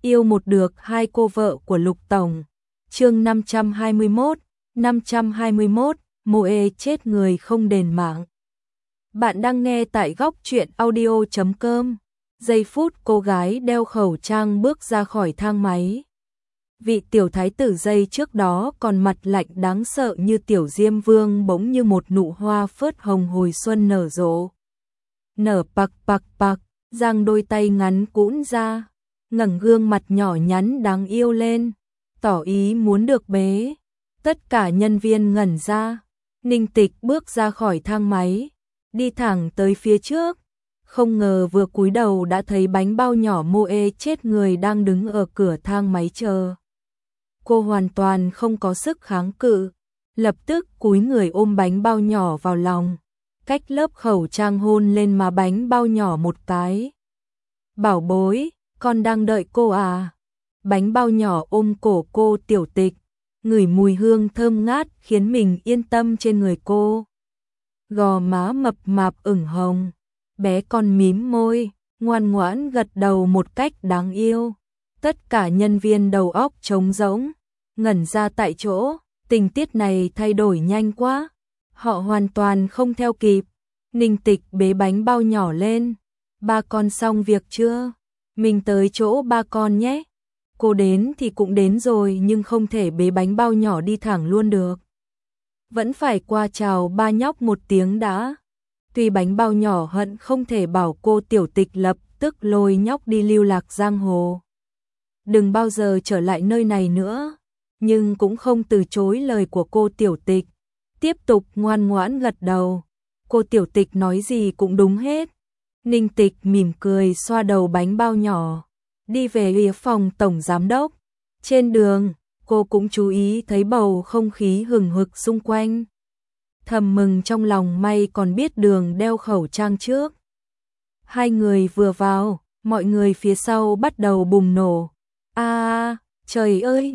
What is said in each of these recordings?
Yêu một được hai cô vợ của Lục Tổng. Chương 521, Moe chết người không đền mạng. Bạn đang nghe tại góc truyện audio.com. Giây phút cô gái đeo khẩu trang bước ra khỏi thang máy. Vị tiểu thái tử giây trước đó còn mặt lạnh đáng sợ như tiểu diêm vương bỗng như một nụ hoa phớt hồng hồi xuân nở rộ. Nở bạc, giang đôi tay ngắn cũn ra, ngẩng gương mặt nhỏ nhắn đáng yêu lên, tỏ ý muốn được bế. Tất cả nhân viên ngẩn ra. Ninh Tịch bước ra khỏi thang máy, đi thẳng tới phía trước. Không ngờ vừa cúi đầu đã thấy bánh bao nhỏ Moe chết người đang đứng ở cửa thang máy chờ. Cô hoàn toàn không có sức kháng cự, lập tức cúi người ôm bánh bao nhỏ vào lòng, cách lớp khẩu trang hôn lên má bánh bao nhỏ một cái. Bảo bối, con đang đợi cô à? Bánh bao nhỏ ôm cổ cô Tiểu Tịch, ngửi mùi hương thơm ngát khiến mình yên tâm trên người cô. Gò má mập mạp ửng hồng, bé con mím môi, ngoan ngoãn gật đầu một cách đáng yêu. Tất cả nhân viên đầu óc trống rỗng, ngẩn ra tại chỗ, tình tiết này thay đổi nhanh quá. Họ hoàn toàn không theo kịp. Ninh Tịch bế bánh bao nhỏ lên. Ba con xong việc chưa? Mình tới chỗ ba con nhé. Cô đến thì cũng đến rồi nhưng không thể bế bánh bao nhỏ đi thẳng luôn được. Vẫn phải qua chào ba nhóc một tiếng đã. Tuy bánh bao nhỏ hận không thể bảo cô Tiểu Tịch lập tức lôi nhóc đi lưu lạc giang hồ, đừng bao giờ trở lại nơi này nữa, nhưng cũng không từ chối lời của cô Tiểu Tịch, tiếp tục ngoan ngoãn gật đầu. Cô Tiểu Tịch nói gì cũng đúng hết. Ninh Tịch mỉm cười xoa đầu bánh bao nhỏ, đi về phía phòng tổng giám đốc. Trên đường, cô cũng chú ý thấy bầu không khí hừng hực xung quanh. Thầm mừng trong lòng may còn biết đường đeo khẩu trang trước. Hai người vừa vào, mọi người phía sau bắt đầu bùng nổ. Trời ơi,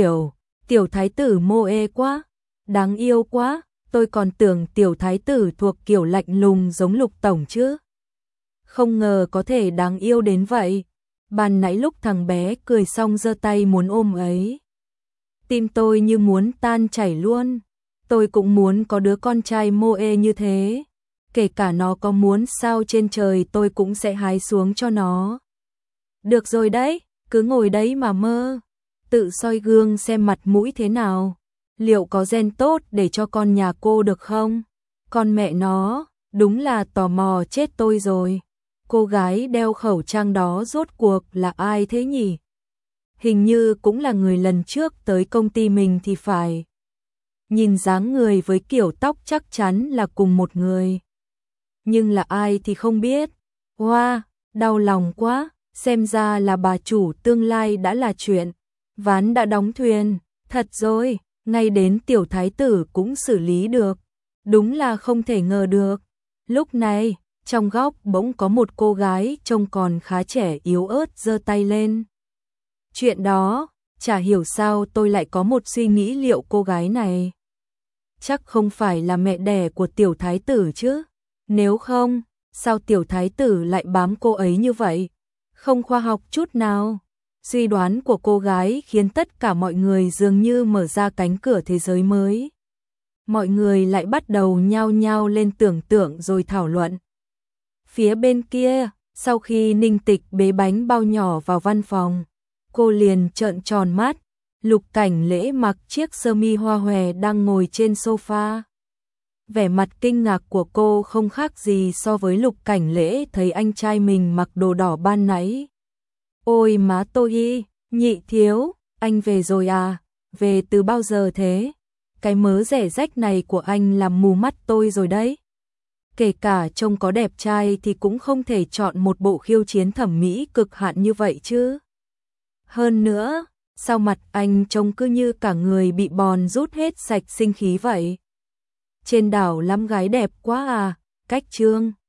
tiểu thái tử Moe quá, đáng yêu quá, tôi còn tưởng tiểu thái tử thuộc kiểu lạnh lùng giống Lục Tổng chứ. Không ngờ có thể đáng yêu đến vậy. Ban nãy lúc thằng bé cười xong giơ tay muốn ôm ấy, tim tôi như muốn tan chảy luôn. Tôi cũng muốn có đứa con trai Moe như thế. Kể cả nó có muốn sao trên trời tôi cũng sẽ hái xuống cho nó. Được rồi đấy, cứ ngồi đấy mà mơ. Tự soi gương xem mặt mũi thế nào. Liệu có gen tốt để cho con nhà cô được không? Con mẹ nó, đúng là tò mò chết tôi rồi. Cô gái đeo khẩu trang đó rốt cuộc là ai thế nhỉ? Hình như cũng là người lần trước tới công ty mình thì phải. Nhìn dáng người với kiểu tóc chắc chắn là cùng một người. Nhưng là ai thì không biết. Wow, đau lòng quá, xem ra là bà chủ tương lai đã là chuyện. Ván đã đóng thuyền, thật rồi, ngay đến tiểu thái tử cũng xử lý được. Đúng là không thể ngờ được. Lúc này, trong góc bỗng có một cô gái trông còn khá trẻ yếu ớt giơ tay lên. Chuyện đó, chả hiểu sao tôi lại có một suy nghĩ liệu cô gái này chắc không phải là mẹ đẻ của tiểu thái tử chứ. Nếu không, sao tiểu thái tử lại bám cô ấy như vậy? Không khoa học chút nào. Suy đoán của cô gái khiến tất cả mọi người dường như mở ra cánh cửa thế giới mới. Mọi người lại bắt đầu nhao nhao lên tưởng tượng rồi thảo luận. Phía bên kia, sau khi Ninh Tịch bế bánh bao nhỏ vào văn phòng, cô liền trợn tròn mắt. Lục Cảnh Lễ mặc chiếc sơ mi hoa hòe đang ngồi trên sofa. Vẻ mặt kinh ngạc của cô không khác gì so với Lục Cảnh Lễ thấy anh trai mình mặc đồ đỏ ban nãy. Ôi má tôi y, nhị thiếu, anh về rồi à? Về từ bao giờ thế? Cái mớ rẻ rách này của anh làm mù mắt tôi rồi đấy. Kể cả trông có đẹp trai thì cũng không thể chọn một bộ khiêu chiến thẩm mỹ cực hạn như vậy chứ. Hơn nữa, sao mặt anh trông cứ như cả người bị bòn rút hết sạch sinh khí vậy? Trên đảo lắm gái đẹp quá à, cách trương.